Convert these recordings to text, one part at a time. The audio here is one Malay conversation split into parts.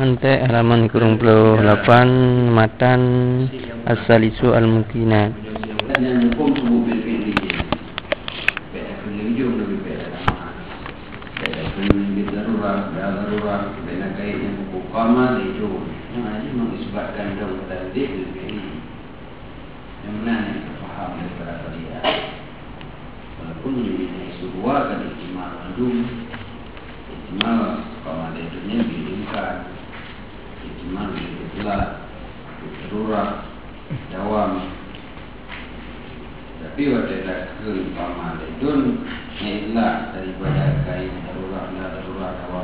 Ante halaman 28 matan as-salisu al-mukina. Yang hukum subuh bil-fi'li. Beda ujung lebih beda sama. Beda bil darurat, beda kait yang hukum qama ujung. Yang ini mengisbatkan dalam tadi bil-fi'li. Yang mana yang terfaham daripada kalian. Walaupun ini sebuah kan ihtimal mandum, ihtimal qama ujungnya diingkat, ihtimal bil-fi'lat, darurat, dawam. Tapi wadai qama ujung ilah daripada kain darurat dawam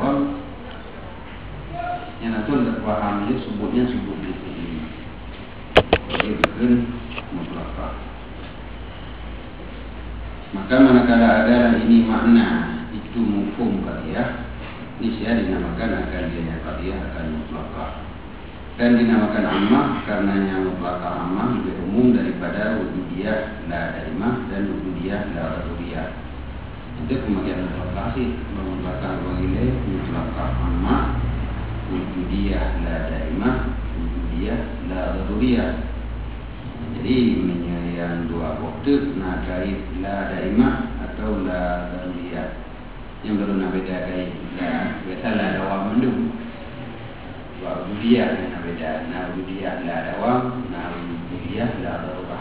yang nanti terpaham itu sebutnya sebut ini bukan mutlakah. Maka manakala adalah ini makna itu mufhum qadiyah, niscaya dinamakan akan dia qadiyah akan mutlakah. Dan dinamakan ammah karenanya mutlakah ammah lebih umum daripada wujudiyah la daimah dan wujudiyah la daruriyah. Itu kemudian mutlakah sih, mutlakah wagilai mutlakah ammah, wujudiyah la daimah, wujudiyah la daruriyah. Jadi yang dua waktu nak kait la daimah atau la daruriyah. Yang baru nak beda kait la biasa la dawam mendung. Wujudiyah yang beda, na wujudiyah la dawam, na wujudiyah la darurah.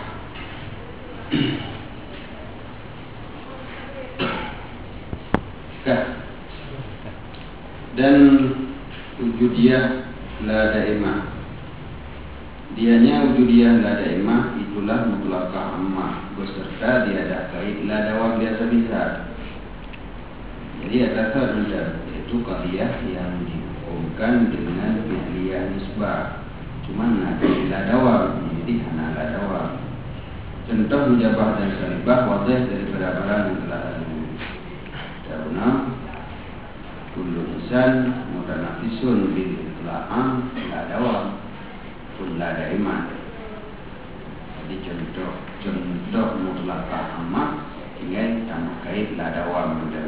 Dan wujudiyah la daimah. Dianya wujudiyah la daimah itulah mutlaqah ammah beserta diada kait la dawam biasa-biasa. Jadi ada saja itu qadiyah yang bukan dengan fi'liyah nisbah, cuman ada la dawam, jadi hanya la dawam. Contoh mujabah dan salibah wadih daripada barang yang telah lalu. Karena kullu insan mutanafisun bil itla'am la dawam, pun la daimah. Jadi contoh mutlaqah ammah tinggal tambah kait la dawam dan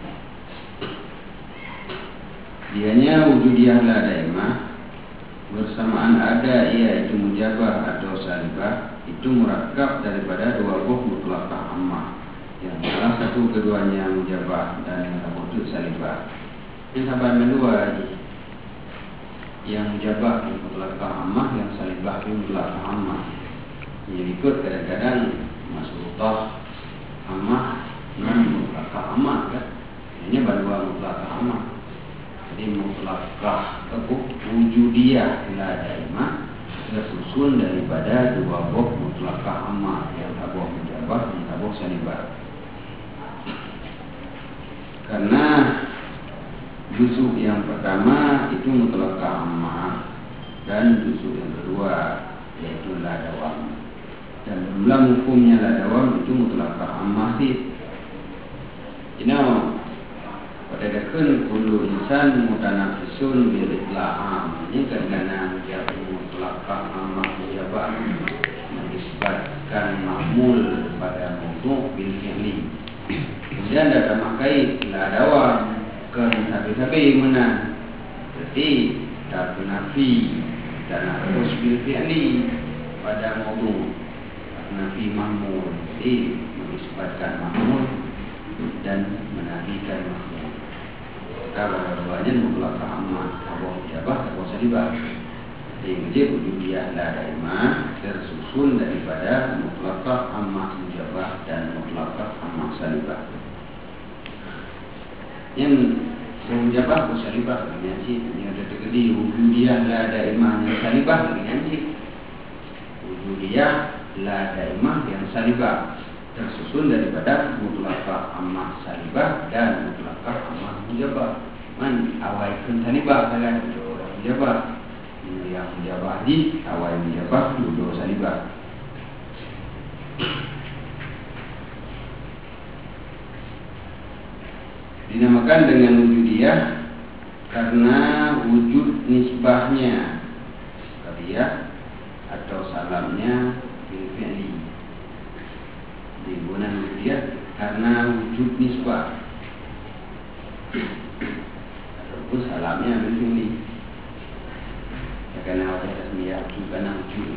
dianya wujudiyah la daimah bersamaan ada ia itu mujabah atau salibah itu murakkab daripada dua buah mutlaqah ammah yang salah satu keduanya mujabah dan yang satu salibah. Yang sahabat kedua yang mujabah mutlaqah ammah, yang salibah mutlaqah ammah. Yang ikut kadang-kadang masrutah ammah dengan mutlaqah ammah kan. Ini baru mutlaqah ammah. Jadi mutlaqah wujudiyah la daimah tersusun daripada dua buah mutlaqah ammah, yang buah mujabah dan buah salibah. Karena juzuk yang pertama itu mutlaqah ammah dan juzuk yang kedua yaitu la dawam. Dan dalam hukumnya la dawam itu mutlaqah ammah sih. Pada dakun kullu insan mutanafisun bil itla'am. Ini karena dia mutlaqah ammah mujabah menisbatkan mahmul pada mawdu' bil fi'li. Kemudian ada makai la dawam kan sabi-sabi mana. Berarti tak nafi dan harus bil fi'li pada mawdu' nafi mahmul. Jadi menisbatkan mahmul dan menafikan mahmul. Kalau dua-duanya mutlaqah ammah, atau mujabah atau salibah. Jadi wujudiyah la daimah tersusun daripada mutlaqah ammah mujabah dan mutlaqah ammah salibah. Yang mujabah atau salibah dengan sih yang ada terjadi wujudiyah la daimah yang salibah dengan sih. Wujudiyah la daimah yang salibah tersusun daripada mutlaqah ammah salibah dan mutlaqah ammah mujabah. Man awal salibah kan mujabah. Yang mujabah di awal mujabah dulu salibah. Dinamakan dengan wujudiyah karena wujud nisbahnya qadiyah atau salamnya bil fi'li. Digunakan wujudiyah karena wujud nisbah ataupun salamnya bil fi'li. Karena wajah tasmiyah bukan wujud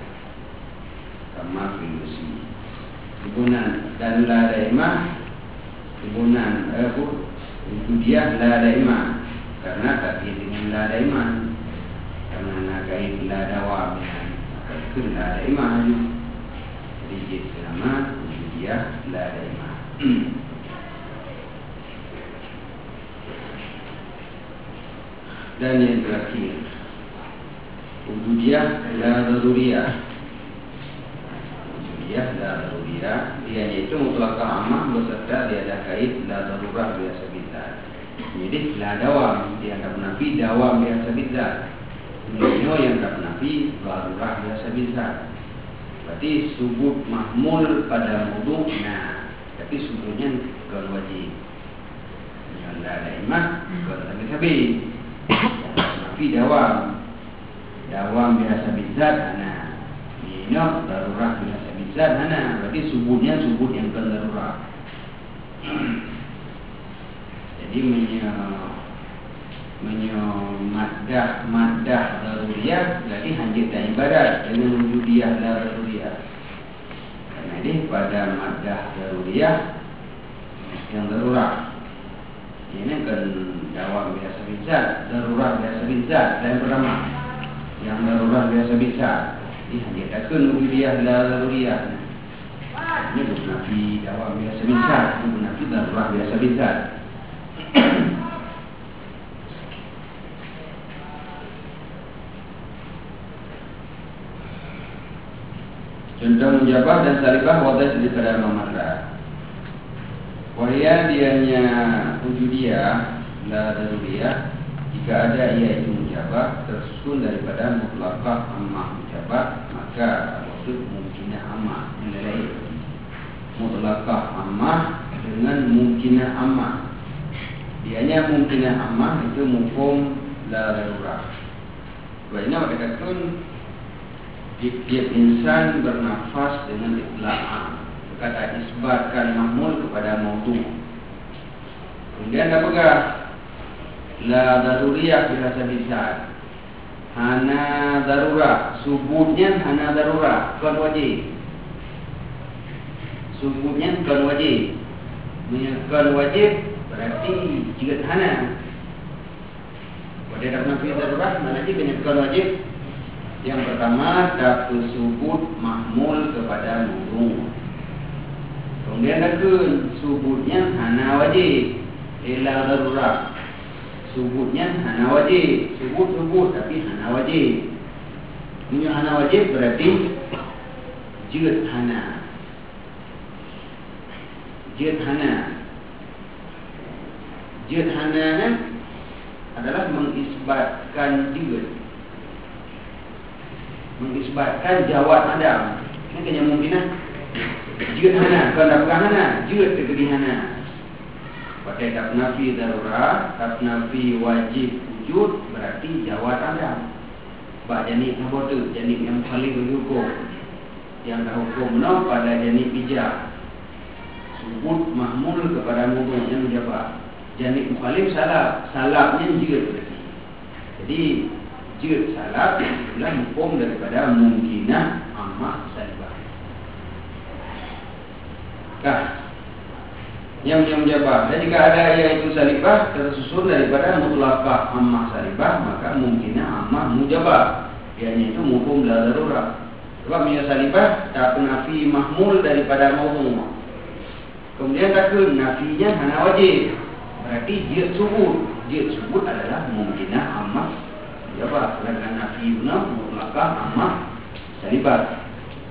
sama filosofi. Hubungan dan la daimah, hubungan itu dia la daimah karena kait dengan la daimah, karena kait la dawam dengan la daimah. Jadi dia sama itu dia la daimah. Dan yang terakhir, wujudiyah la daruriyah. Wujudiyah la daruriyah, dia itu mutlaqah ammah beserta dia ada kait la darurah biasa bidzat. Jadi la dawam dianggap nafi, dawam biasa bidzat. Ini yang tak nafi, darurah biasa bidzat. Berarti subut mahmul pada mudhu, nah, tapi subutnya bukan wajib. Yang la daimah bukan tapi nafi dawam biasa bidzat, nah ini darurah biasa bidzat, nah berarti subutnya subut yang bukan darurah. Jadi maddah daruriyah berarti hanjit dan ibadat dengan wujudiyah la daruriyah. Karena ini pada maddah daruriyah yang darurah ini kan dawam biasa bidzat, darurah biasa bidzat, dan pertama yang darurah biasa bidzat ini hanjitakeun wujudiyah la daruriyah. Ini bukan nafi dawam biasa bidzat, bukan nafi darurah biasa bidzat. Contoh mujabah dan salibah wadah di kadar memarah. Wahia dianya wujudiyah la daruriyah jika ada ia itu mujabah tersusun daripada mutlaqah ammah mujabah, maka maksud mungkinah ammah menilai mutlaqah ammah dengan mungkinah ammah. Dianya mungkinah ammah itu mufhum la darurah. Banyak dikatakan tiap insan bernafas dengan itla'ah, kata isbatkan mahmul kepada maudhu. Kemudian apakah la daruriyah biasa bidzat, hana darurah, subutnya hana darurah bukan wajib. Subutnya bukan wajib, bukan wajib berarti jika hana. Pada dalam nafi darurah mana sih banyak bukan wajib. Yang pertama dapur subut mahmul kepada maudhu. Kemudian dapur subutnya hana wajib, illa darurah. Subutnya hana wajib, subut tapi hana wajib. Ini hana wajib berarti jid hana. Jid hana adalah mengisbatkan jid, mengisbatkan jawab Adam. Ini kena mungkinah jid hana, kalau bukan hana jid kegedi hana. Pakai tak nafi darurah, tak nafi wajib wujud berarti jawab Adam. Bak janib apa tu? Janib yang paling berhukum, yang dah hukum no pada janib bijak. Subut mahmul kepada maudhu yang menjawab. Janib paling salabnya jid berarti. Jadi jid salab adalah hukum daripada mungkinah ammah salibah. Yang menjawab. Dan jika ada yaitu salibah tersusun daripada mutlaqah ammah salibah, maka mungkinah ammah mujabah. Ianya itu hukum la darurah. Sebab ia salibah tak nafi mahmul daripada maudhu. Kemudian takun nafinya hana wajib. Berarti jid subut adalah mungkinah ammah mujabah. Kerana nafi mutlaqah ammah salibah.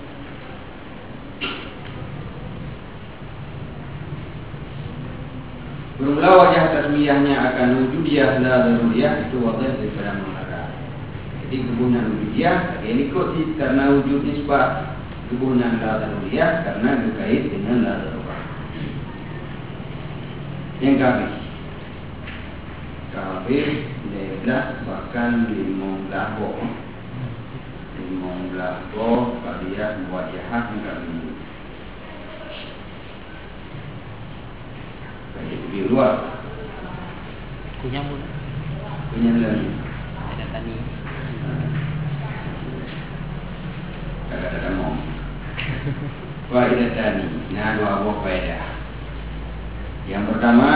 Bermula wajah tasmiyahnya akan wujudiyah la daruriyah itu wadah daripada mengarah. Jadi kebunan wujudiyah ini ikut karena wujud nisbah, kebunan la daruriyah karena berkait dengan la darurah. Yang kabeh adalah bahkan 15 kalian wajah kami. Di luar kunyah mula lagi ada tani Faidatani. Nah, dua buah faedah. Yang pertama,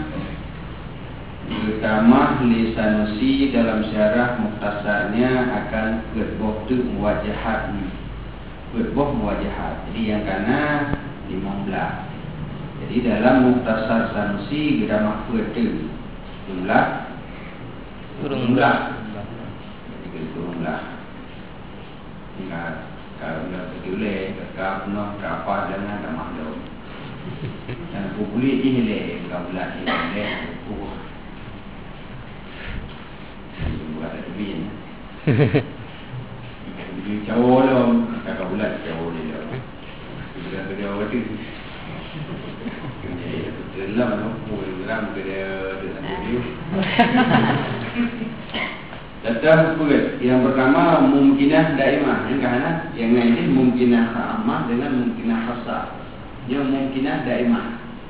lisanusi dalam syarah muktasarnya akan berboh tu muwajahat. Berboh muwajahat. Jadi yang kana 15. Jadi dalam muktasar Sanusi kita mahfud tu jumlah jumlah. Jadi jumlah. Enggak kalau enggak boleh kakak noh kapal dengan tak maklum. Dan boleh ini kabulat ini buku. Buat lebih ni. Jadi jauh lah kakak bulat jauh dia. Sudah kerja waktu. Dalam dalam kerja dia. Datang pula. Yang pertama mungkinah daimah. Yang kahana yang lain ini mungkinah amah dengan mungkinah khasah. Yang mungkinah daimah.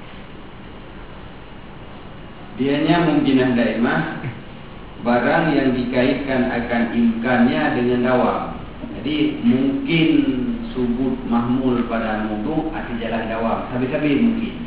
Dianya mungkinah daimah barang yang dikaitkan akan imkannya dengan dawam. Jadi mungkin subut mahmul pada mudu atau jalan dawam. Habis-habis mungkin.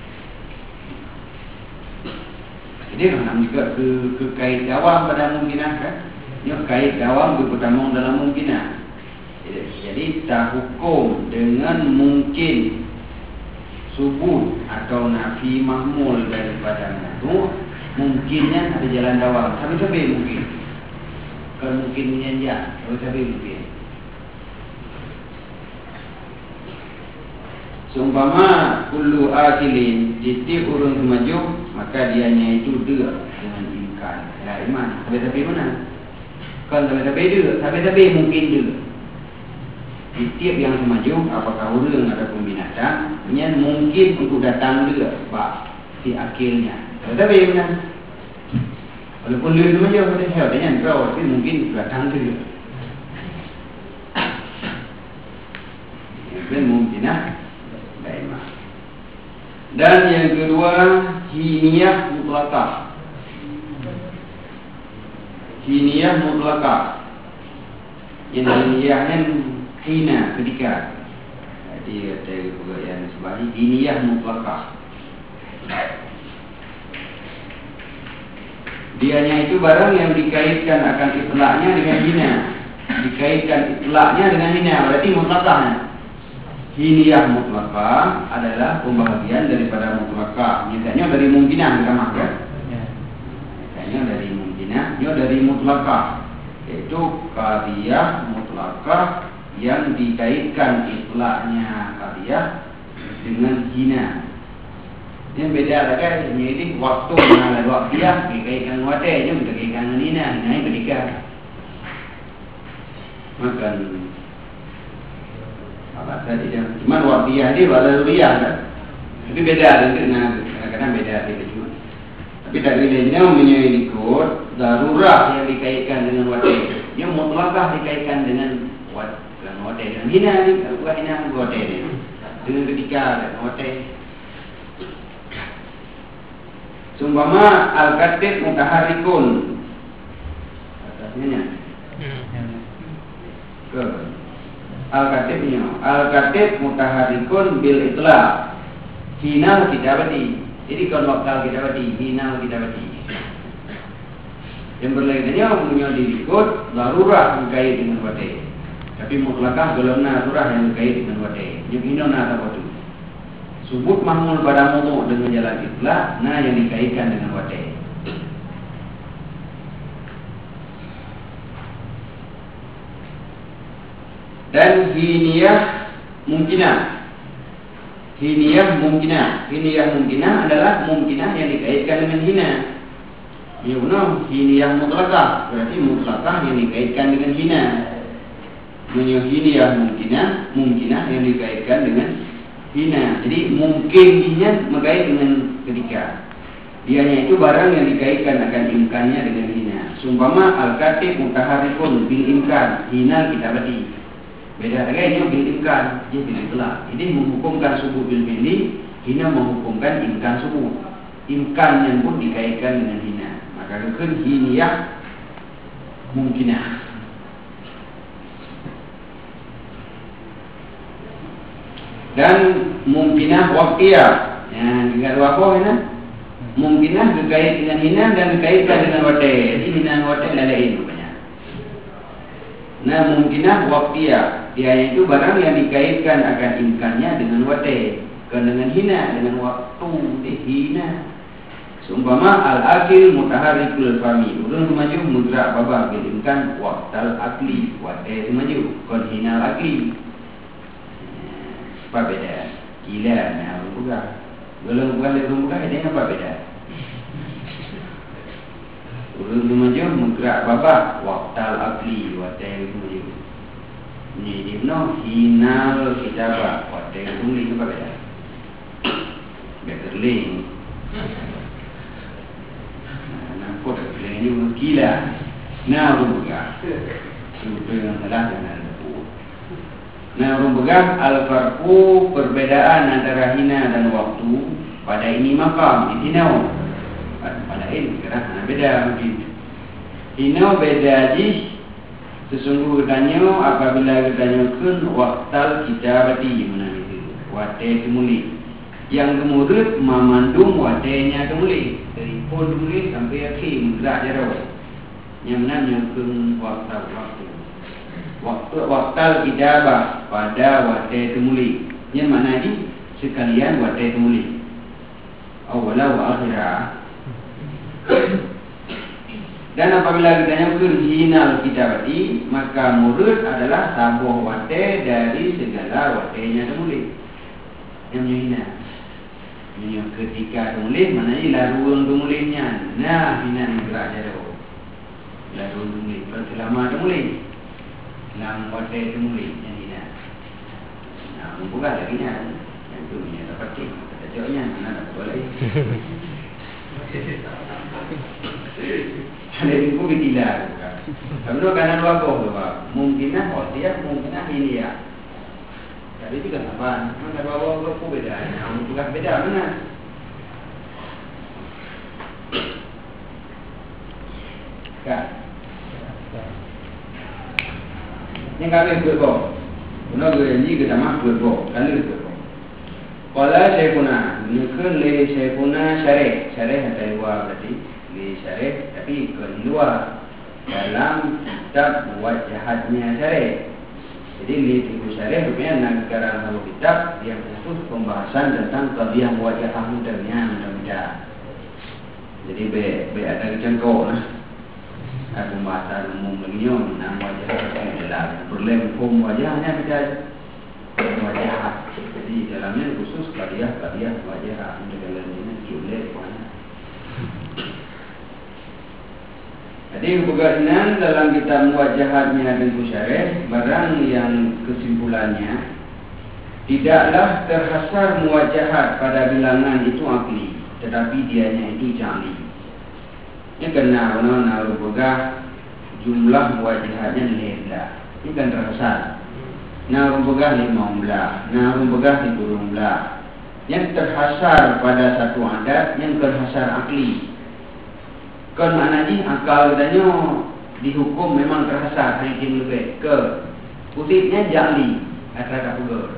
Jadi nak juga ke kait dawam pada mungkinah kan? Dia kait dawam berpertamung dalam mungkinah. Jadi tak hukum dengan mungkin subut atau nafi mahmul daripada mudu mungkinnya ada jalan dawam. Habis-habis mungkin. Kalau mungkin menyanjak, habis-habis mungkin. Seumpama kullu akilin titik urun semaju, maka dianya itu dia dengan imkan. Ya iman. Tapi mana? Kalau tapi mungkin dia. Titik yang semaju, apakah urun ataupun binatang, punya mungkin untuk datang dia, sebab si akilnya. Tapi mana? Walaupun dia semaju, pada saya tanya, tapi mungkin datang dia. Mungkin mungkinah. Dan yang kedua hiniyah mutlakah. Hiniyah mutlakah. Yang hiniyahnya hina ketika. Jadi ada juga yang sebagi hiniyah mutlakah. Dianya itu barang yang dikaitkan akan itlaknya dengan hina. Dikaitkan itlaknya dengan hina. Berarti mutlakahnya. Hiniyah mutlakah adalah pembahagian daripada mutlakah. Misalnya dari mungkinah kita makan. Misalnya dari mungkinah, dia dari mutlakah. Yaitu qadiyah mutlakah yang dikaitkan itlaknya qadiyah dengan hina. Yang beda lagi, ini waktu dengan waktiah dikaitkan dengan wadah, dia dikaitkan dengan hina. Hina yang berdika. Makan apa tadi dia? Cuma waktiah dia pada riyah kan. Tapi beda dengan kadang-kadang beda dia cuma. Tapi dari lainnya ikut darurah yang dikaitkan dengan wadah. Dia mutlakah dikaitkan dengan wadah dengan hina ni, bukan hina wadah ni. Dengan ketika dan wadah. Sumpama al-katib mutaharrikun. Atasnya ke Al-Katib mutaharrikun bil itlaq hinal kitabati. Jadi kalau lokal kitabati hinal kitabati. Yang berlainnya punya dirikut darurah berkait dengan wadai. Tapi mutlakah golongan darurah yang berkait dengan wadai. Yang hinal atau wadu. Subut mahmul pada mutu dengan jalan itlaq, nah yang dikaitkan dengan wadai. Dan hiniyah mungkinah. Hiniyah mungkinah adalah mungkinah yang dikaitkan dengan hina. Ya benar, hiniyah mutlakah. Berarti mutlakah yang dikaitkan dengan hina. Hiniyah mungkinah yang dikaitkan dengan hina. Jadi mungkinnya mengkait dengan ketika. Dianya itu barang yang dikaitkan akan imkannya dengan hina. Sumpama al-katib mutaharrikun bil imkan hinal kitabati. Beda lagi ini bil imkan, dia bil itlaq. Ini menghukumkan subuh bil mili, hina menghukumkan imkan subuh. Imkan yang pun dikaitkan dengan hina. Maka itu hiniyah mungkinah. Dan mungkinah waqtiyah. Dengan apa ini? Mungkinah berkait dengan hina dan berkaitan dengan wate. Jadi hina dan wate lain rupanya. Nah, mungkinah waqtiyah. Dia itu barang yang dikaitkan akan imkannya dengan wate. Bukan dengan hina, dengan waktu. Hina. Seumpama al-akil mutaharrikul fami. Urun maju mudra babah bilimkan waqtal akli. Wate maju. Kon hina akli. Apa beda? Gila nah buka. Belum buka dia apa beda? Urun maju mudra babah waqtal akli. Wate maju. Ni dibno hinal kitabah. Wate tulis apa beda? Bekerling. Kau dah ni gila. Nah, rumbuga. Itu yang salah dengan itu. Nah, rumbuga al-farqu perbedaan antara hina dan waktu pada ini makam di hina. Pada ini kerana beda mungkin. Hina beda ji sesungguhnya apabila ditanyakan waktal kitabati mana itu. Wate temuli. Yang kemudian memandung watenya temuli. Dari pun dulu sampai akhir mudra jauh. Yang mana nyukun waktu ijabah pada wate temuli. Yang mana ni sekalian wate temuli. Awala wa akhirah. Dan apabila kita nyukun hinal kitabati, maka murid adalah sabuh wate dari segala watenya temuli. Yang hina. Yang ketika tulis mana ni laruang tulisnya. Nah, hina gerak jauh. Laruang tulis. Kalau lama tulis, lama wate tulis yang hina. Nah, bukan lagi nya. Yang tu ni tak pakai. Tak jauhnya mana tak boleh. Ada yang pun tidak. Kalau kanan dua kau, mungkinlah wasiat, mungkinlah hiliyah. Tapi juga apa? Mana bawa grup beda? Yang juga beda mana? Kan? Yang kali berapa? Guna ni kita mah berapa? Kali berapa? Kalau saya guna, mungkin le saya guna syarih ada dua berarti le syarih, tapi kedua dalam kitab wajahatnya syarih. Jadi lihat syarih rupanya negara kalau kitab yang khusus pembahasan tentang qadiyah muwajahah mudarnya mudah-mudah. Jadi ada jangkau lah. Ada pembahasan umum beliau tentang muwajahah adalah problem hukum wajahnya beda muwajahah. Jadi dalamnya khusus qadiyah muwajahah mudarnya ini diulik mana. Jadi berkenaan dalam kitab Muwajahatnya dan Syarih, barang yang kesimpulannya tidaklah terhasar muwajahat pada bilangan itu akli, tetapi dianya itu jali. Ini kena benar-benar bergah jumlah muwajahatnya leda. Ini kan terhasar. Nah, bergah 15, nah bergah 30. Yang terhasar pada satu adat, yang terhasar akli. Kan mana ni akal katanya dihukum memang terhasar hakim lebih ke putihnya jali asal tak pugar.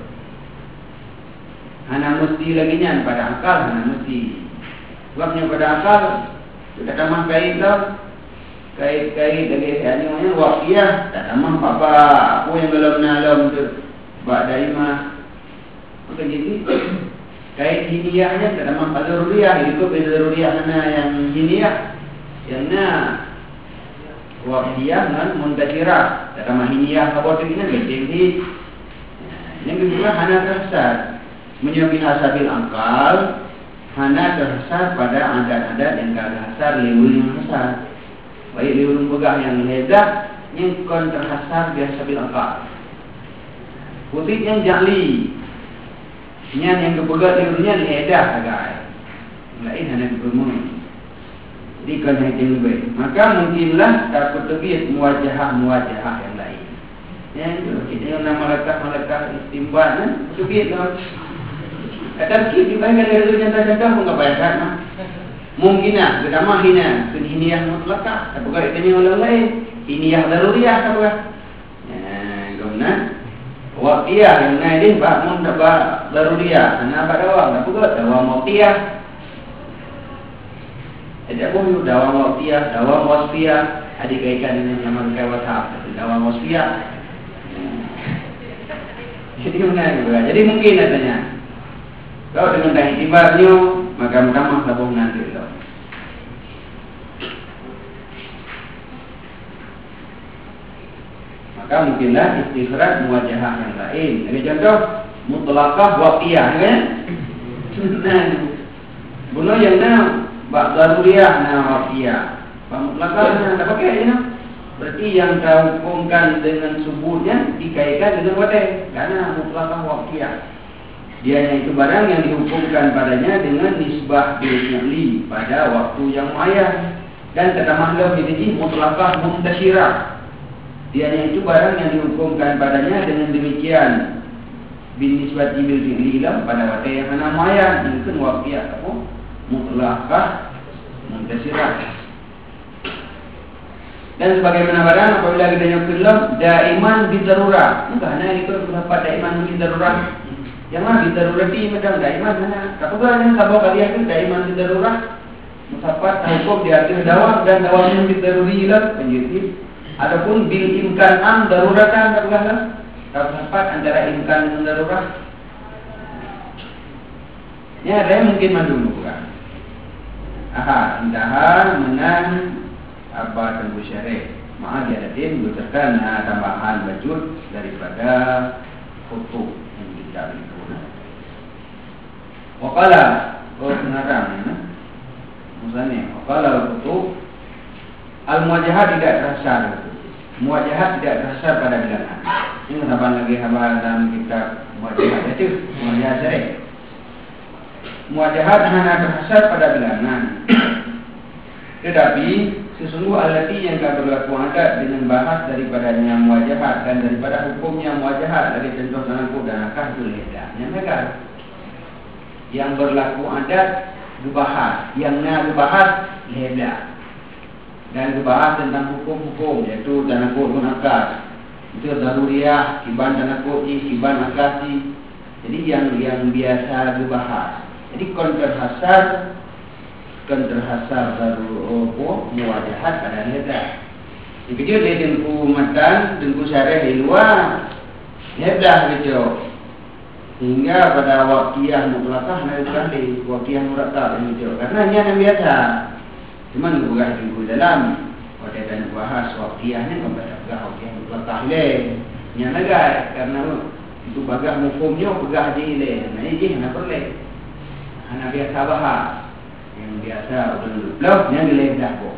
Hana mesti lagi nya pada akal, hana mesti. Sebabnya pada akal sudah tamah kait dah. Kait dari hanya waqiah tak tamah apa yang belum nalam tu bak dari mah. Maka jadi kait hiniyahnya tak tamah daruriyah, itu daruriyah hana yang hiniyah. Yang na waqiyah dengan muntasirah. Tak tamah hiniyah apa tu ini betul. Yang kedua hana terhasar menyebut hasabil akal, hana terhasar pada adat-adat yang terhasar lewat yang hasar. Baik lewat pegah yang lezat yang kon terhasar biasa bil akal. Putih yang jali, yang kepegat lewatnya ledah agak. Lain hana bermula. Jadi kan yang lebih. Maka mungkinlah takut terbit muwajahah yang lain. Yang kita yang nama malakah istimbat kan terbit lah. Kata kita juga yang ada contoh-contoh pun tak payah kan. Mungkinlah pertama hina, hiniyah mutlakah. Tapi kalau kita yang lain, hiniyah daruriyah apa? Kemudian wa waqtiyah yang naik bah mun bah daruriyah. Ana apa dawam? Apa kok dawam waqtiyah? Ada pun dawam waqtiyah, dawam wasfiyah. Ada kaitan dengan zaman kawatah. Dawam wasfiyah. Jadi mana juga. Jadi mungkin katanya. Kalau dengan dah itibarnya maka tambah labung nanti itu. Maka mungkinlah istighraq muwajahah yang lain. Ada contoh mutlaqah waqtiyah kan? Nah, bunuh yang bab daruriyah waqtiyah. Bab mutlaqah tak pakai je. Berarti yang terhukumkan dengan subuhnya dikaitkan dengan wate karena mutlaqah waqtiyah. Dia itu barang yang dihukumkan padanya dengan nisbah bil pada waktu yang muayyan dan terdapat lebih mutlaqah muntasyirah. Dia itu barang yang dihukumkan padanya dengan demikian bin nisbati bil fi'li pada waktu yang mana muayyan itu waqtiyah apa mutlaqah muntasyirah. Dan sebagaimana barang apabila kita nyukur daiman bidarurah. Bukan hanya itu pendapat daiman bidarurah. Jangan bidarurati macam daiman mana. Kapag yang sabaw kalian itu daiman bidarurah. Musapat hukum diatur dawam dan dawamnya bidaruri lah penjadi. Adapun bil imkan daruratan kapag musapat antara imkan dengan darurah. Ya, ada mungkin mandulu kan. Intahan menang apa tunggu syarih. Maaf ya Datin berdasarkan tambahan bajut daripada foto yang tidak itu. Waqala pengarang misalnya waqala foto al-muwajahat tidak terasar. Muwajahat tidak terasar pada bilangan. Ini tambahan lagi dalam kitab muwajahat itu muwajahat syarih. Muwajahat hanya terasar pada bilangan. Tetapi sesungguh alati yang akan berlaku adat dengan bahas daripadanya muwajahat dan daripada hukumnya muwajahat dari contoh tanakut dan akah itu ledah. Yang negar yang berlaku adat dibahas, yang dibahas ledah dan dibahas tentang hukum-hukum yaitu tanakut dan akah itu daruriyah, kiban tanakut, kiban akah. Jadi yang biasa dibahas. Jadi terhasar baru muwajahat pada ledah. Jadi dia dengku matan, dengku syarih di luar ledah gitu. Hingga pada waqtiyah mutlaqah naikkan di waqtiyah murattab gitu. Karena hanya yang biasa. Cuma bukan dengku dalam pada dan bahas waqtiyahnya kepada waqtiyah mutlaqah le. Nya nagai karena itu bagah hukumnya bagah di le. Nah ini nak perle. Hanya biasa bahas. Yang biasa belum yang diledah kok.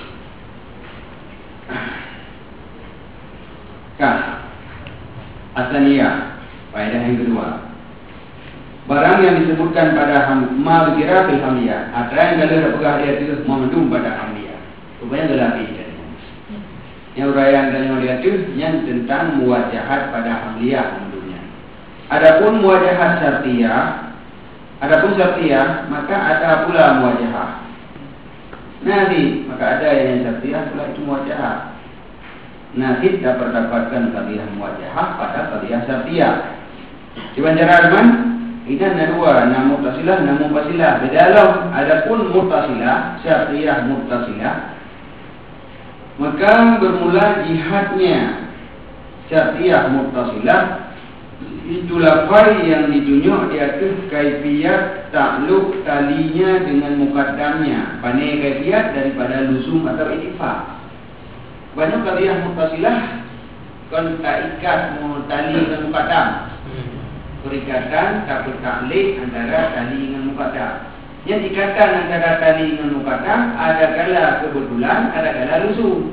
Asaniyah, faedah yang kedua. Barang yang disebutkan pada ma bikira fil hamliyah. Ada yang dalam pegah dia itu memendung pada hamliyah. Rupanya gelapi jadinya. Yang uraian dan yang itu yang tentang muwajahat pada hamliyah memendungnya. Adapun muwajahat syartiyah, maka ada pula muwajahah. Nanti maka ada yang syartiyah pula itu muwajahah. Nanti dapat dapatkan qadiyah muwajahah pada qadiyah syartiyah. Cuman cara teman, ini ada dua, nama muttasilah, nama munfasilah. Bedalam adapun muttasilah, syartiyah muttasilah. Maka bermula jihadnya syartiyah muttasilah. Itu lafaz yang ditunjuk di atas kaifiyat takluk talinya dengan mukaddamnya. Pandai kaifiyat daripada luzum atau ittifaq. Banyak qadiyah muttasilah kan tak ikat tali dengan mukaddam. Perikatan takut taklid antara tali dengan mukaddam. Yang ikatan antara tali dengan mukaddam ada kala kebetulan, ada kala luzum.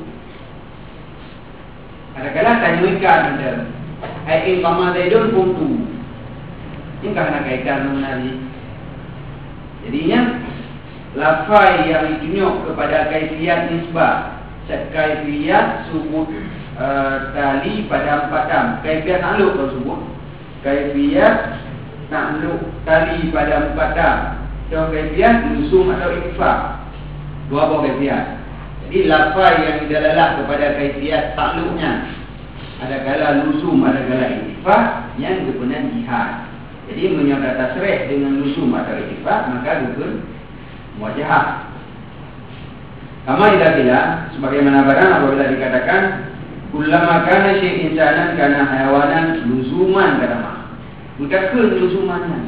Ada kala tanwikan antara ai kama zaidun kuntu. Ini karena kaitan mengenali. Jadinya lafaz yang ditunjuk kepada kaifiyat nisbah, kaifiyat subut tali pada empat kaifiyat takluk tersebut. Kaifiyat takluk tali pada empat atau kaifiyat luzum atau ittifaq. Dua buah kaifiyat. Jadi lafaz yang didalalah kepada kaifiyat takluknya ada kala luzum, ada kala ittifaq yang berkenan jihad. Jadi menyokong tasrih dengan luzum atau ittifaq maka rukun muwajahah. Kama idza qila sebagaimana barang apabila dikatakan kullama kana syai'un insanan kana hayawanan luzuman kata mak. Bukan ke luzumannya.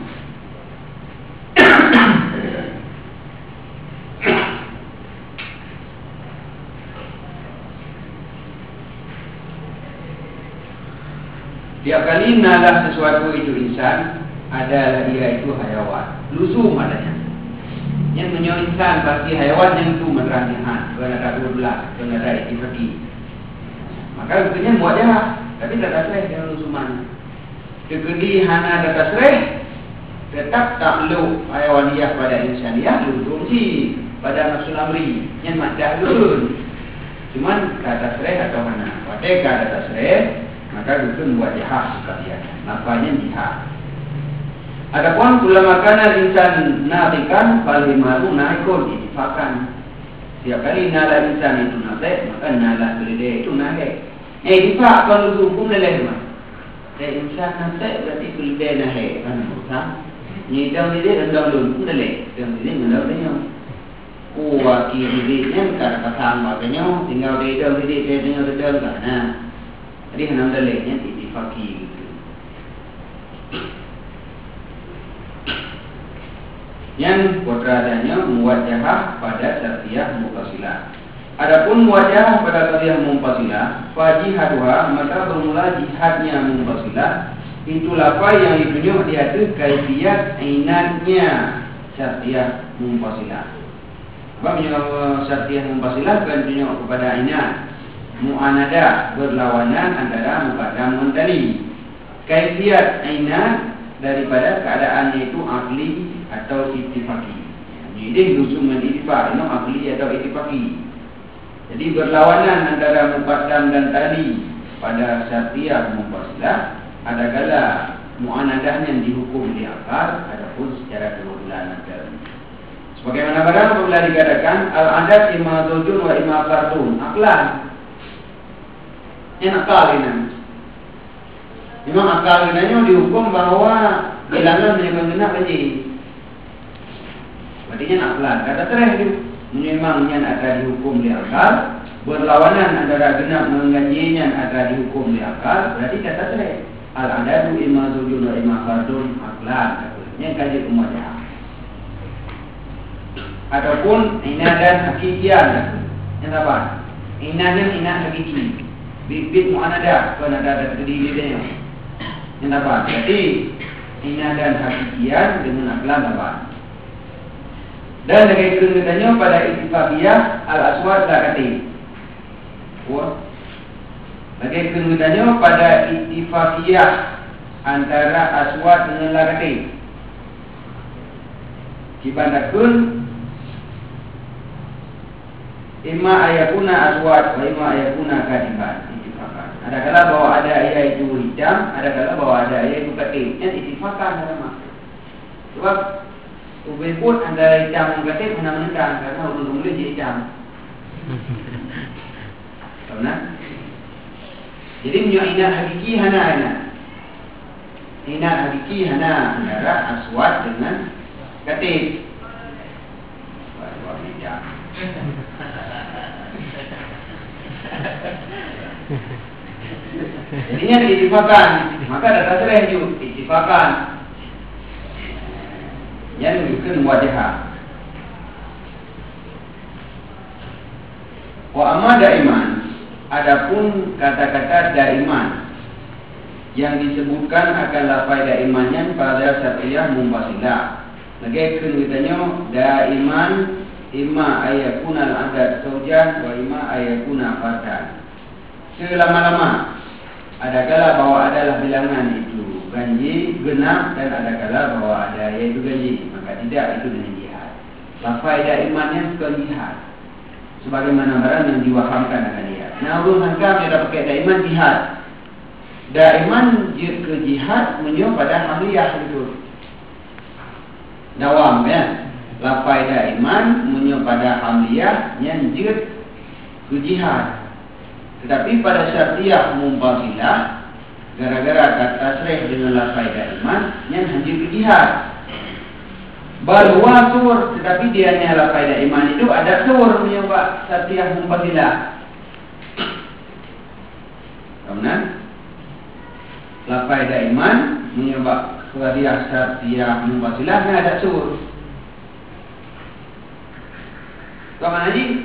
Tiap kali nalah sesuatu itu insan, adalah dia itu hayawan. Luzum adanya. Yang menyo insan pasti hayawan yang itu menerangkan. Kerana tak berulang, kerana tak itifaki. Maka betulnya muwajahah, tapi tak tasrih dengan luzuman. Kekedi hana tak tasrih, tetap takluk hayawaniyah pada insaniyah, luzum si pada nafsul amri. Yang madah lurun. Cuman tak tasrih atau hana. Wadai tak tasrih, maka rukun muwajahah sekalian. Lafaznya jihad. Adapun ulama kana insan nafikan fal imamu naikun ittifaqan. Setiap kali nala insan itu nafik, maka nala kelideh itu naik. Ittifaq kalau hukum leleh mah. Insan nafik berarti kelideh naik kan bukan. Ni dah ni dia rendang dulu leleh. Dah ni rendang dia. Wakil dirinya kata pasang makanya tinggal dia tinggal kan. Nah. Jadi hendak dalilnya ittifaqi gitu. Yang kodratanya muwajahah pada syartiyah muttasilah. Adapun muwajahah pada syartiyah muttasilah, fajihaduha maka bermula jihadnya muttasilah itu lafaz yang ditunjuk di atas kaifiyat ainatnya syartiyah muttasilah. Apa maksudnya syartiyah muttasilah kan tunjuk kepada ainat. Mu'anada berlawanan antara muqaddam dan tali. Kaifiyat ainat daripada keadaannya itu akli atau ittifaqi. Jadi luzum dan ittifaq itu akli atau ittifaqi. Jadi berlawanan antara muqaddam dan tali pada syartiyah muttasilah, adakala mu'anadahnya dihukum di akal adapun secara kebetulan antara. Sebagaimana barang apabila dikatakan al-adat imma zawjun wa imma fardun, aklan yang akal ini. Memang akal ini dihukum bahawa bilangan menyebabkan genap haji. Artinya naklan. Kata terah itu memangnya ada dihukum di akal, berlawanan antara genap mengganjinya ada dihukum di akal. Berarti kata terah al-adadu imma zawjun wa imma fardun aklan. Yang kaji umudah. Ataupun inadan hakikian. Yang apa? Inadan inad hakiki. Bibit mu'anadah kan ada terdiri dia. Yang apa? Jadi inadan hakikian dengan aklan apa? Dan lagi kemudiannya pada ittifaqiyah al-aswad lakati. Wah. Lagi kemudiannya pada ittifaqiyah antara aswad dengan lakati. Kibandakun imma ayakuna aswad wa imma ayakuna kadiban. Ada kala bahawa ada ayat itu hitam, ada kala bahawa ada ayat itu katim. Yang ittifakan sama. Sebab ubin pun antara hitam dan katim mana menentang karena ulun boleh jadi hitam. Tahu nak? Jadi punya inat hakiki hana. Inat hakiki hana antara aswad dengan katim. Wah hitam. Jadinya diittifakan, maka ada tasrih juga ittifakan. Yang menunjukkan muwajahah. Wa amma daiman, adapun kata-kata daiman yang disebutkan akan lafaz daimannya pada syartiyah muttasilah. Lagi kemudiannya daiman imma ayakuna al-adad zawjan wa imma ayakuna fardan. Selama-lama ada kala bahawa adalah bilangan itu ganjil, genap dan ada kala bahawa ada iaitu ganjil. Maka tidak itu dengan jihad. Lafaz daimannya bukan jihad. Sebagaimana barang yang diwahamkan akan jihad. Nah, ulun hakam dia dah pakai daiman jihad. Daiman ke jihad menyuruh pada hamliyah itu. Dawam ya. Lafaz daiman menyuruh pada hamliyah yang jihad ke jihad. Tetapi pada syartiyah mumpasilah, gara-gara kata tasrih dengan lafaz daiman yang hanya jihad. Balwa sur, tetapi dia nya lafaz daiman itu ada sur menyebab syartiyah mumpasilah. Kemudian lafaz daiman menyebab syartiyah mumpasilah ada sur. Kemana ini?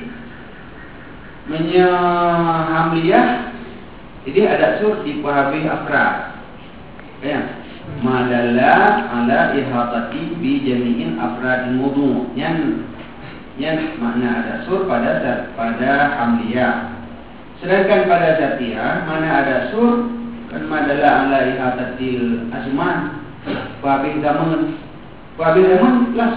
Hamliyah, jadi ada sur di pahabih afrad. Ya. Madalla ala ihatati bi jami'in afradil mawdu'. Yang makna ada sur pada hamliyah. Sedangkan pada syartiyah mana ada sur kan madalla ala ihatatil asman. Pahabih zaman. Pahabih zaman lah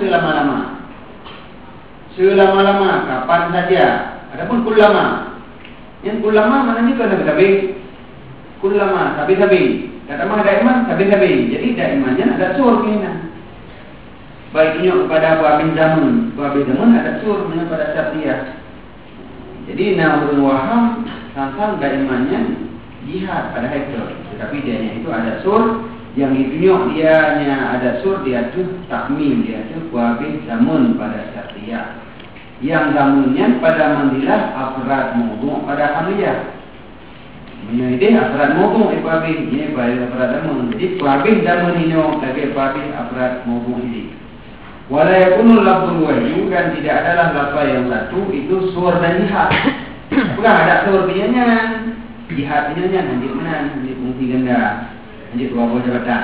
selama-lama kapan saja. Adapun kullama, yang kullama maknanya kan sabi-sabi. Kullama sabi-sabi. Kata mah daiman sabi-sabi. Jadi daimannya ada sur kena. Baiknya kepada pahabih zaman ada sur pada syartiyah. Jadi naurul waham sang daimannya jihad pada hektar. Tetapi dianya itu ada sur yang ditunjuk dianya ada sur dia tu takmim dia tu pahabih zaman pada syartiyah. Yang zamunnya pada mandilah afrad mawdu' pada hamliyah. Menjadi afrad mawdu' ibabih ini pada afrad zaman. Jadi pabih zaman ini lagi pabih afrad mawdu' ini. Wala yakunul lafzul wahyu, dan tidak adalah lafaz yang satu itu sur dan jihad. Bukan ada sur bianya, jihad bianya nanti mana nanti fungsi ganda, nanti dua buah jabatan.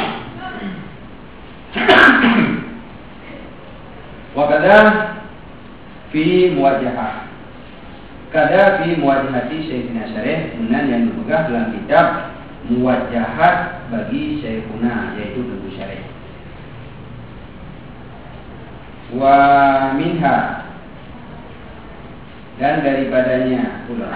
Wakada fi muwajahah. Kada fi muwajahati Syekhina Syarih, kemudian yang dipegang dalam kitab muwajahat bagi Syekhuna, yaitu buku Syarih. Wa minha, dan daripadanya pula.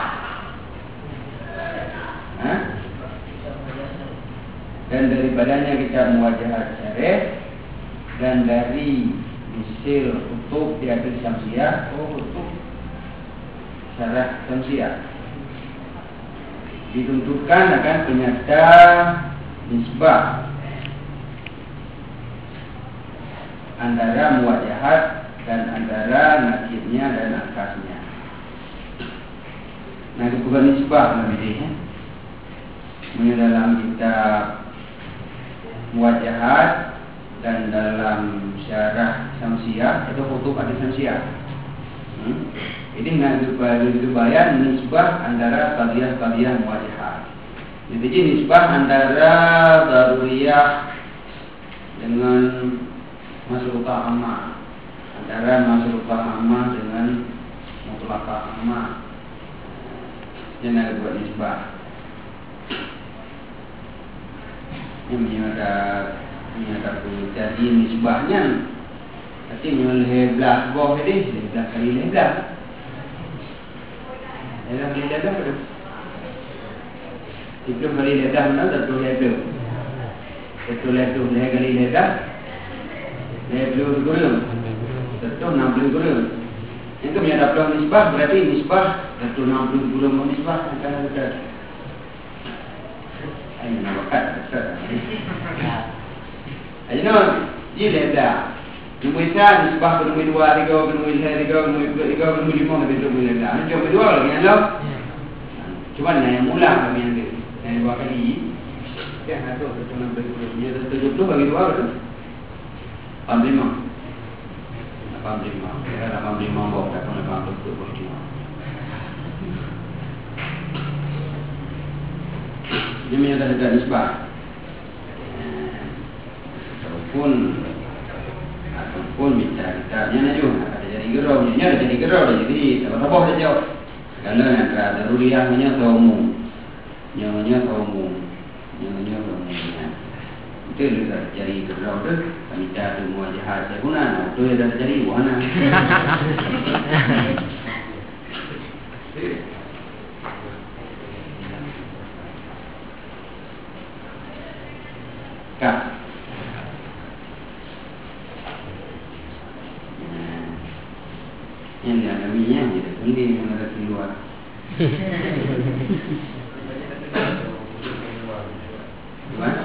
Dan daripadanya kitab muwajahat Syarih, dan dari misil kutub di akhir Syamsiyah, kutub syarah Syamsiyah, ditentukan akan penyata nisbah antara muwajahat dan antara nakibnya dan akasnya. Nah, itu bukan nisbah namanya. Dalam kitab muwajahat dan dalam syarah Syamsiyah itu kutub hadis Syamsiyah. Ini itu bayan nisbah antara qadiyah muwajahat. Jadi nisbah antara daruriyah dengan masrufah amma, antara masrufah amma dengan mutlaqah amma. Yang ada buat nisbah. Ini ada jadi nisbahnya nanti nyoleh belas boh ini 11 kali 11 dalam kali 11 berapa? 10 kali 11 mana? 10 kali 11 60 gulung 60 gulung. Itu punya dapat nisbah, berarti nisbah 60 gulung nisbah akan ada. Ayo nak bakat Ayo dia dah. Nombor 1 nisbah ke nombor 2, 3, ke nombor 4, 3, ke nombor 5 ke nombor 5. Macam nombor 2 lagi kan lo. Cuma yang mula kami ambil. Yang 2 kali. Ya, ada tu 60 dia 70 bagi 2 betul. 85. 85. Kira 85 bawa tak kena 85. Dia menyatakan nisbah. Ataupun misalnya ada jadi gerau, ada jadi gerau, jadi apa saja jauh. Kalau nak daruriyah atau umum, nyonya atau umum. Itu sudah jadi gerau tu, kami cari muwajahat Syekhuna, itu dah jadi wana. Kak. Yang ada minyak, dia sendiri yang ada di luar. Gimana?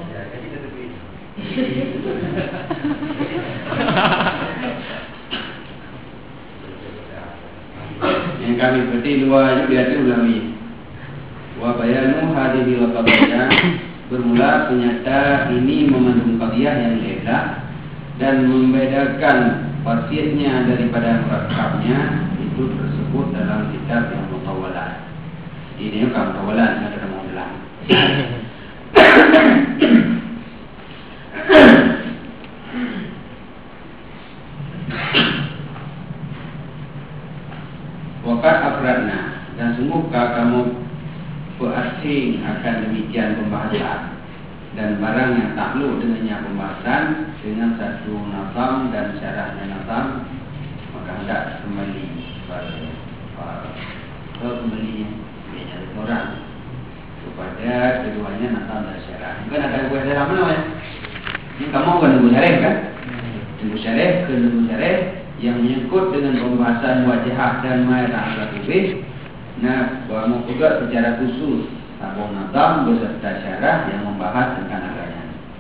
Yang kami berarti dua juga itu ulami. Wa bayanu hadhihi al-qadiyah, bermula ternyata ini mengandung qadiyah yang lelah dan membedakan fasirnya daripada murakabnya itu tersebut dalam kitab yang mutawalat. Ini kan mutawalat yang ada dalam Wakat afradna, dan sungguhkah kamu berasing akan demikian pembahasan dan barang yang takluk dengannya pembahasan dengan satu nazam dan syarahnya nazam, maka hendak kembali orang kepada keduanya nazam dan syarah. Bukan ada buah syarah mana ya? Ini kamu akan nunggu syarah kan? Nunggu syarah yang menyangkut dengan pembahasan wajah dan ma'rifah al-kubih. Nah, kamu juga secara khusus tabung nazam beserta syarah yang membahas tentang agama.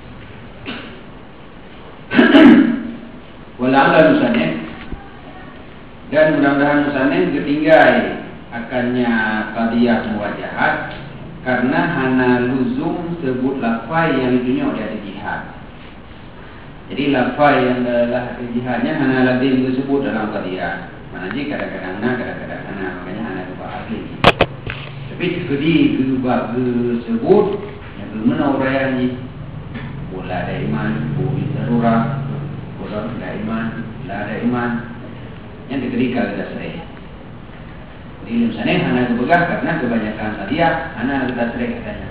Wala'ala musanif, dan mudah-mudahan musanif ketinggai akannya qadiyah muwajahat karena hana luzum sebut lafai yang ditunjuk dari jihad. Jadi lafai yang adalah jihadnya hana lazim disebut dalam qadiyah. Mana ji kadang-kadang kadang-kadang makanya hana lupa asli. Tapi kedi kedua disebut yang mana orang ni bola ada iman, bola darurah, bola ada iman, la ada iman. Yang dikeri kalau dah serai. Di dalam sana hana berbegas karena kebanyakan qadiyah hana kita serai katanya.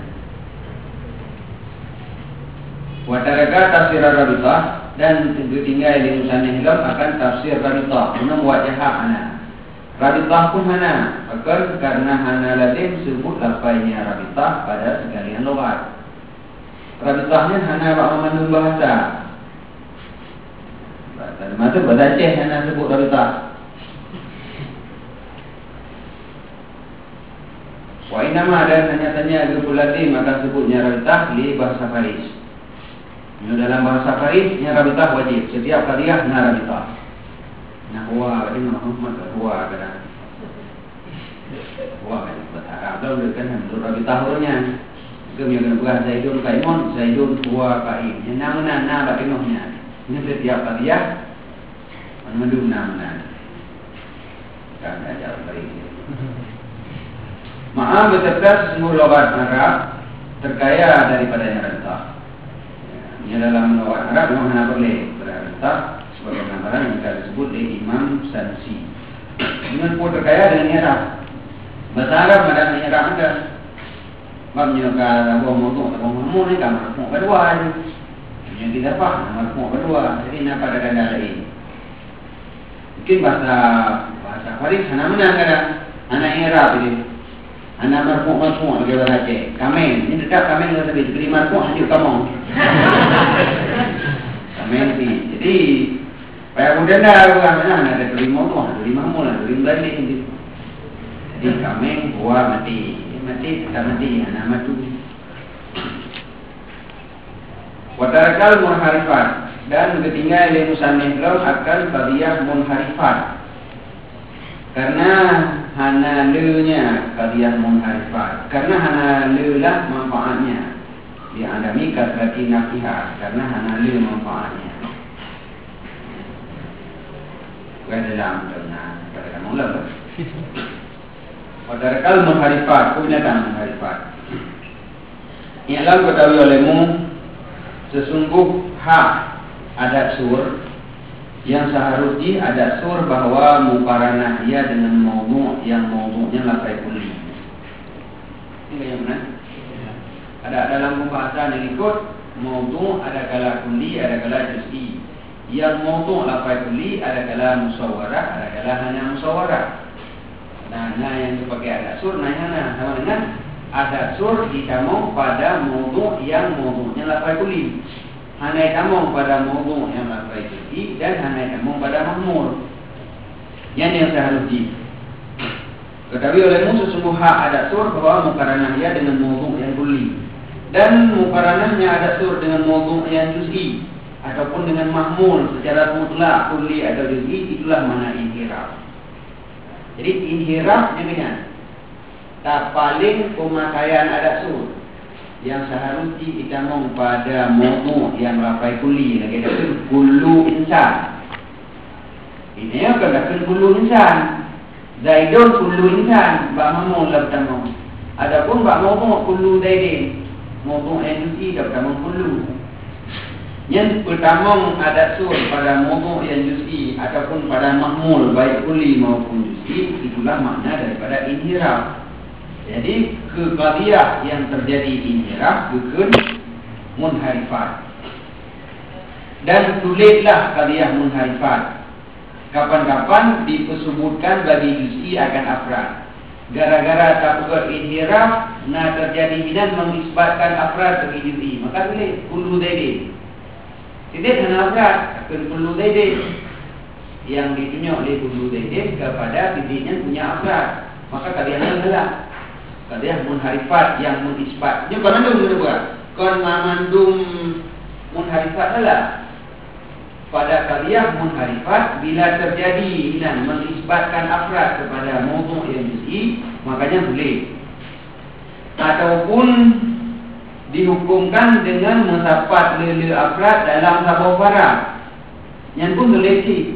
Wataraka tafsir Rabithah, dan tinggal di sana hilang akan tafsir Rabithah. Mana wajah hana. Rabithah pun hana. Maka karena hana lazim sebut lafainya Rabithah pada sekalian lughat. Rabithahnya hana mengandung bahasa. Masa bahasa Aceh hana sebut Rabithah. Wa inama dan hanya Gepulati maka sebutnya Rabithah li bahasa Faris. Dalam bahasa Faris nya Rabithah wajib. Setiap qadiyah na Rabithah. Nahwa ini Muhammad huwa kadang. Huwa kan bahasa Arab kan menurut Rabithah orangnya. Kemudian bahasa Zaidun Qaimon, Zaidun huwa qaim. Yang nama na bakinohnya. Ini setiap qadiyah mengandung nama. Kan ajar Faris. Maaf beserta sesungguh logat Arab terkaya daripada yang Rabithah. Ini dalam logat Arab memang hanya boleh Rabithah sebagai gambaran yang kita sebut oleh Imam Sansi. Dengan pun terkaya dengan Arab. Bahasa Arab ada Arab ada. Babnya kalau mau ni kan marfu kedua aja. Yang tidak faham marfu kedua. Jadi nak pada kata lain. Mungkin bahasa Faris hana mana kadang anak Arab ini. Anak marfu bagaimana saja. Kamen, ini dekat kamen kalau lebih beri marfu hanya kamu. Kamen ni. Jadi payah muda dah bukan mana ada terima tu, terima mula, terima balik ini. Jadi kamen buah mati tak mati anak matu. Watarakal munharifat, dan ketinggalan ilmu musannif akan qadiyah munharifat. Karena hana le-nya qadiyah munharifat. Karena hana le lah manfaatnya. Diadami kasrati nafiha, karena hana le manfaatnya. Bukan dalam pada kamu lah. Watarakal munharifat, kebanyakan munharifat. Ialah ketahui olehmu sesungguh hak adat sur yang seharusnya adat sur bahawa muqaranah ia dengan mawdu' yang mawdu'nya lafai kulli. Ini yang mana? Ada dalam pembahasan yang ikut mawdu' ada kala kulli, ada kala juz'i. Yang mawdu' lafai kulli ada kala musawwarah, ada kala hanya musawwarah. Nah yang dipakai adat sur nanya sama dengan adat sur ditamung pada mawdu' yang mawdu'nya lafai kulli. Hanai tamung pada mawdu' yang lafai juz'i dan hanai tamung pada mahmur. Yang seharusnya. Ketahui olehmu sesungguh hak ada sur bahwa mukaranahnya dengan mawdu' yang kulli, dan mukaranahnya ada sur dengan mawdu' yang juz'i ataupun dengan mahmul secara mutlak kulli atau juz'i, itulah mana inhiraf. Jadi inhiraf dengan tak paling pemakaian ada sur yang seharusnya kita mau pada mawdu' yang rapai kulli lagi ada kullu insan. Ini akan kullu insan. Zaidun kullu insan, Mbak Mamun lah pertama. Adapun Mbak Mamun kullu Zaidin, Mamun yang juz'i dah pertama kullu. Yang pertama ada sur pada Mamun yang juz'i ataupun pada mahmul baik kulli maupun juz'i, itulah makna daripada inhiraf. Jadi qadiyah yang terjadi inhiraf bukan munharifat. Dan sulitlah qadiyah munharifat. Kapan-kapan dipersebutkan bagi juz'i akan afrad. Gara-gara takut inhiraf, nah terjadi dan mengisbatkan afrad bagi juz'i. Maka boleh kullu Zaidin. Tidak hanya afrad, akan kullu Zaidin. Yang ditunjuk oleh kullu Zaidin kepada titiknya punya afrad. Maka kalian adalah kalian munharifat yang mengisbat. Ini kan mandum kita buat. Kon mandum munharifat adalah pada kalian munharifat bila terjadi dan mengisbatkan afrad kepada mawdu' yang juz'i, makanya boleh. Ataupun dihukumkan dengan mendapat lele afrad dalam sabah farad, yang pun boleh sih.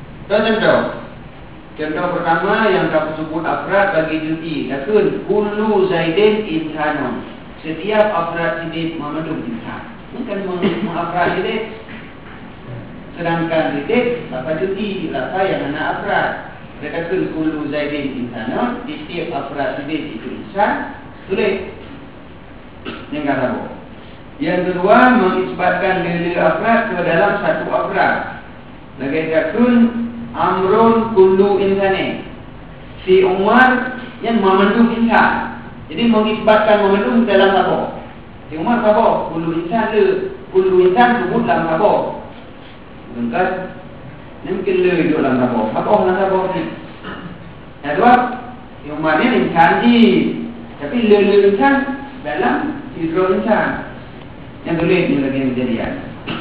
Contoh pertama yang tersebut afrad bagi juz'i, yakun kullu Zaidin insanun. Setiap afrad sidid Muhammadun insan. Ini kan mengafrad sidid. Sedangkan didik apa juz'i, apa yang anak afrad. Mereka kata kullu Zaidin insanun, di setiap afrad sidid itu insan, tulis. Yang kata apa? Yang kedua, mengisbatkan lele afrad ke dalam satu afrad. Lagi takun amrun kullu insani. Si Umar yang memandung insan. Jadi mengisbatkan memandung dalam apa? Si Umar apa? Kullu insan le. Kullu insan sebut dalam apa? Bukan, ini mungkin lebih dalam sabah. Apa dalam sabah ni? Yang kedua, yang mana insan ni, tapi lebih insan dalam hidro insan. Yang boleh ni lagi yang kejadian.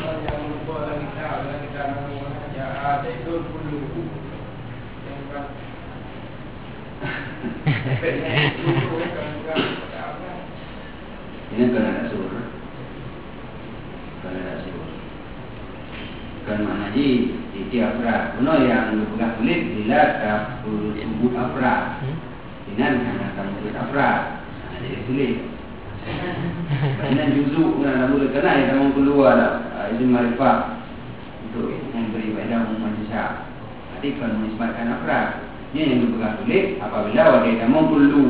Ini kena ada sur. Kena ada sur. Kan makna di afrad. Kuno yang berpegang kulit bila tak sebut afrad. Dengan hanya kamu sebut afrad. Jadi tulis. Dengan juzuk dalam mulut kerana yang kamu keluar izin marifah untuk yang beri faedah umum manusia. Jadi kalau mengisbatkan afrad, ini yang berpegang kulit apabila wadah kamu perlu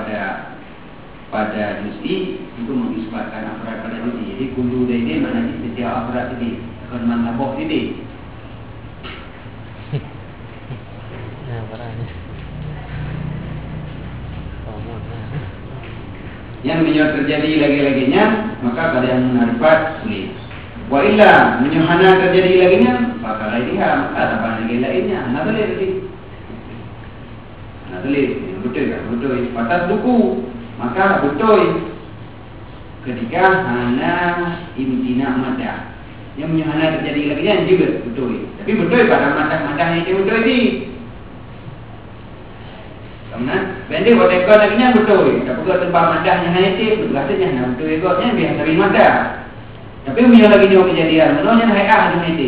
pada juz'i untuk mengisbatkan afrad pada juz'i. Jadi kullu Zaidin maknanya setiap afrad ini. Kon mantabok ini. Nah, barangnya. Yang menyuat terjadi lagi-laginya, maka kalian munharifat sulit. Wa illa menyuhana terjadi laginya, maka lainnya maka apa lagi lainnya. Nah boleh tadi. Nah boleh. Betul kan? Betul. Patas buku, maka betul. Ketika hana imtina madah. Yang menyuhana terjadi lagi yang juga betul. Tapi betul pada madah-madah yang dia betul ini. Kemudian banding buat ekor lagi yang betul. Tapi kalau tempat madahnya hanya itu, rasanya hanya betul ekornya biar tapi madah. Tapi punya lagi dia kejadian. Menurutnya hayah dengan itu.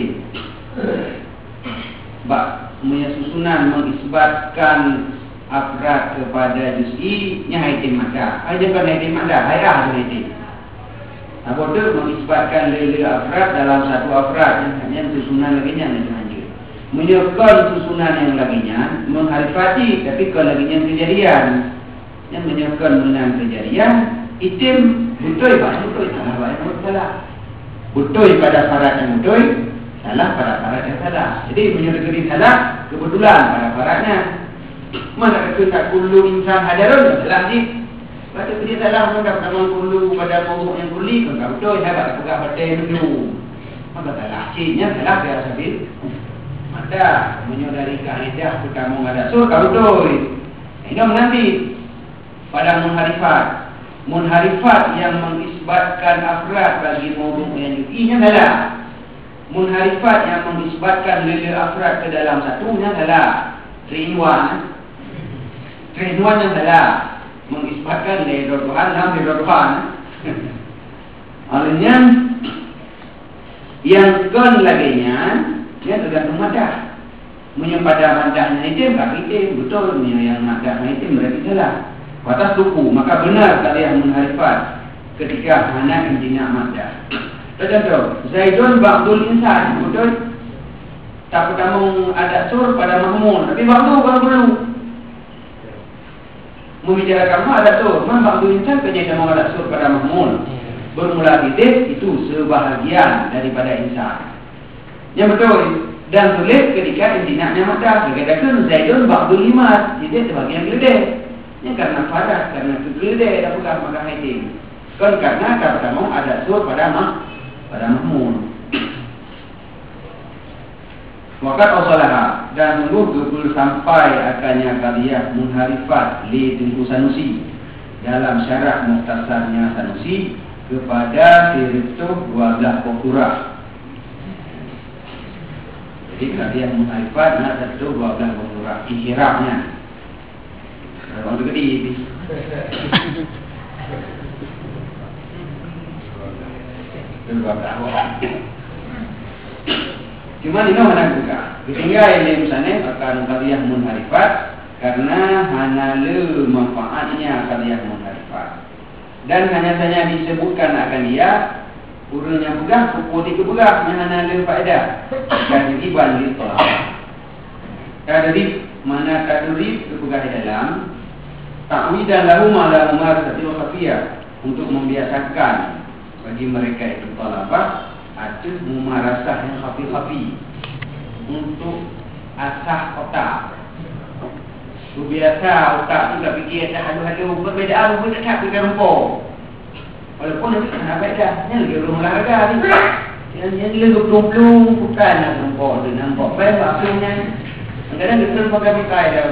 Bak punya susunan mengisbatkan afrad kepada juz'i nya haitim madah. Aja kan haitim madah, hayah dengan itu. Apa tu mengisbatkan lele afrad dalam satu afrad yang susunan laginya lanjut. Menyokong susunan yang laginya mengharifati tapi kalau laginya kejadian yang menyokong dengan kejadian itim betul banyak betul salah banyak salah. Betul pada syarat yang betul, salah pada syarat yang salah. Jadi menyokong salah kebetulan pada syaratnya. Mana kita kullu insan hadarun salah ni. Pada dia salah mendapat nama kullu pada mawdu' yang kulli kan betul hebat pegang batai dulu. Maka salah cinya salah dia sabil. Maka menyodari kaidah pertama ada sur betul. Ini menanti pada munharifat. Munharifat yang mengisbatkan afrad bagi mawdu' yang yukinya adalah munharifat yang mengisbatkan lila afrad ke dalam satunya adalah Rinwan yang adalah mengisbatkan lila Tuhan dalam lila Tuhan. Artinya yang kon laginya dia tergantung madah. Menyepada madahnya itu berarti betul, yang madahnya itu berarti salah. Batas suku, maka benar kalian munharifat ketika hana intinya madah. Contoh, Zaidun ba'dul insan, betul? Tak pertama ada sur pada mahmul, tapi ba'du baru perlu. Membicarakan ada sur, ba'dul insan kenyata mau ada sur pada mahmul. Bermula titik itu sebahagian daripada insan. Yang betul. Dan sulit ketika intinya madah. Kadang-kadang Zaidun ba'dul limat, jadi sebagian gede. Ini karena fadah, karena kegede dan bukan maka haitim. Kan karena pertama ada sur pada mahmul. Wakat awsalaha dan menunggu sampai akannya kaliyah munharifat li tunggu Sanusi dalam syarat muhtasarnya Sanusi kepada sirituh wadah kokura. Jadi kaliyah munharifat nak satu wadah kokura ikhirapnya. Orang tu gede. Cuma ini mana juga. Sehingga ini misalnya akan kaliyah munharifat karena hanale manfaatnya kaliyah munharifat. Dan hanya saja disebutkan akan dia urunnya begah, pukul tiga begah yang hanale faedah. Dan iban gitu. Kadri mana kadri begah di dalam ta'widan lahum ala umarasatil khafiyah, untuk membiasakan bagi mereka itu talabah ada mumarasah yang khafi-khafi untuk asah otak. Biasa otak tu tak fikir dah halu-halu perbezaan pun tak fikir rumput. Walaupun itu tak beda, ni lagi rumah olahraga ni. Yang lagi pelung-pelung bukan nak rumput tu, nampak baik akhirnya. Kadang-kadang kita pakai pakai dah.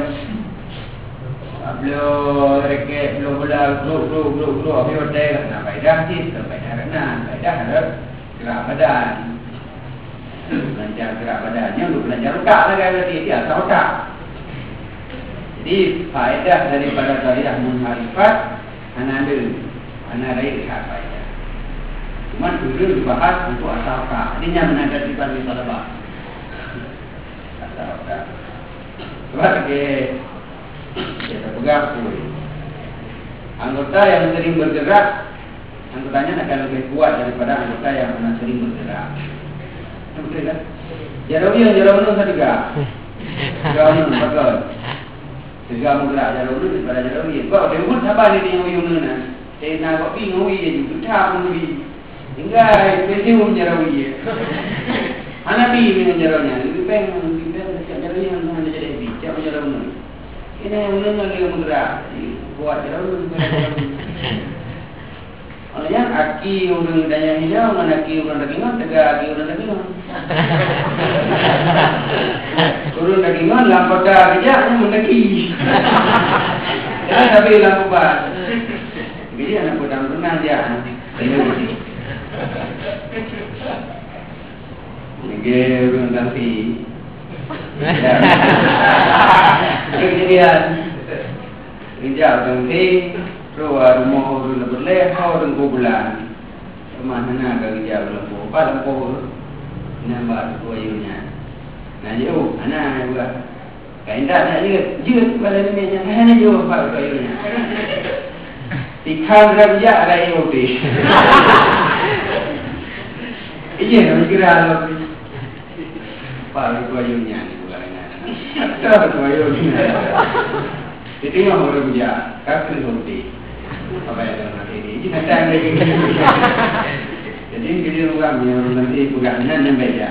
Belum reket, belum bola, belum, habis hotel nak faedah sih, faedah kanan, faedah ada gerak badan. Belajar gerak badannya untuk belajar otak lah berarti dia asal otak. Jadi faedah daripada kaliyah munharifat ana lain faedah. Cuma dulu dibahas untuk asal otak. Ini yang menandai sifat talabah. Asal otak. Sebab kita pegang anggota yang sering bergerak, anggotanya akan lebih kuat daripada anggota yang pernah sering bergerak. Betul tak? Jarawiyah saya juga. Jarawiyah betul. Segala bergerak jarawiyah daripada jarawiyah. Kau demun sabar ni yang uyununa. Nak kau bingung je juga tak mungkin. Hingga pensiun jarawiyah. Anak bingung jarawiyah. Lebih pengen jarawiyah mana jadi bijak jarawiyah. Ini yang benar lagi bergerak. Buat jarawiyah. Yang aki orang daya hijau, orang aki orang dagingan, tegak aki orang dagingan. Orang dagingan lampu dah kejaknya mendaki. Jangan sampai lampu bas. Jadi anak pedang tenang dia. Ini orang tanti. Kejadian. Hijau tanti. Keluar rumah orang berleh, orang bulan. Mana nak kerja lembu, pada lembu, nampak kuayunya. Nah jauh, anak juga. Kaindah nak juga pada ni yang mana jauh pada kuayunya. Ikan kerja ada yang lebih. Iya, nak kira lebih. Pada kuayunya ni bukannya. Pada kuayunya. Jadi orang kerja, kaki lebih. Apa yang nanti ini kita lagi. Jadi kita orang yang nanti bukannya nembeda.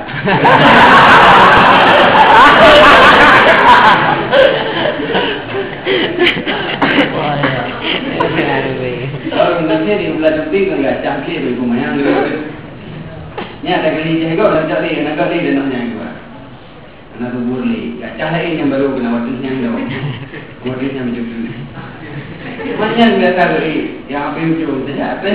Kalau nanti di bulan Juli kan nggak canggih bagi pemain. Ni ada kali jago, nak cari dan namanya juga. Anak tu boleh. Kat cah lain yang baru kena waktu siang dah. Waktu siang macam tu. Mana yang biasa tu yang apa yang macam tu saja.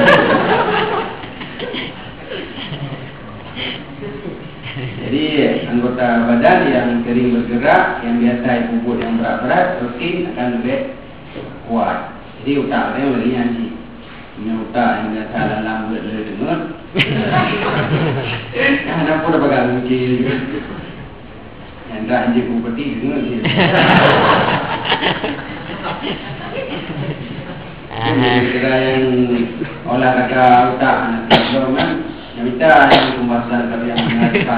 Jadi anggota badan yang sering bergerak, yang biasa bubut yang berat-berat, rutin akan lebih kuat. Jadi otak dia lebih nyanyi. Punya otak yang biasa dalam dengar. Yang anak pun dah pegang kunci. Yang tak anjing kupeti dengar je. Kira yang olahraga otak anak dorman. Yang minta yang pembahasan kali yang mengatakan.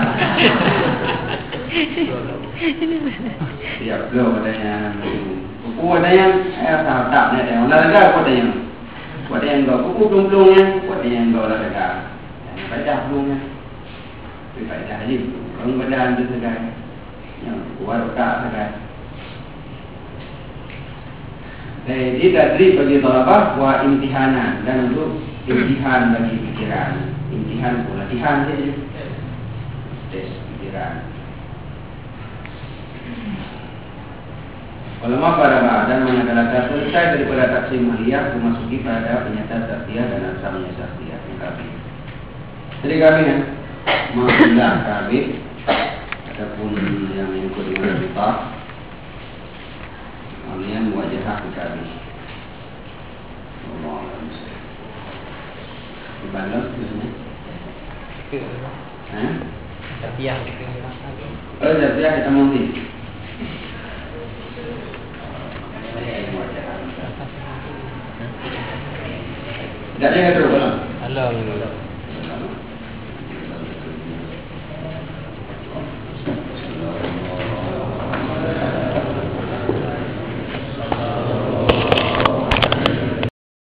Siap belum adanya. Kuku adanya, tak ada. Olahraga apa adanya? Kuat yang kau kuku belum-belumnya, kuat yang kau olahraga. Baca belumnya. Baca aja. Orang badan tu segai. Yang kuat otak segai. Jadi tadrib bagi talabah wa imtihanan dan untuk imtihan bagi pikiran. Imtihan pula latihan saja. Tes pikiran. Ulama pada dan manakala selesai daripada taksim maliyah memasuki pada penyataan saksiyah dan asalnya saksiyah yang kami. Jadi kami kan mengambil kami ataupun yang mengikut dengan kita kalian wajah kami. Allah Dibalas biasanya. Tapiah. Oh, tapiah kita mesti. Dah ada terus belum? Belum.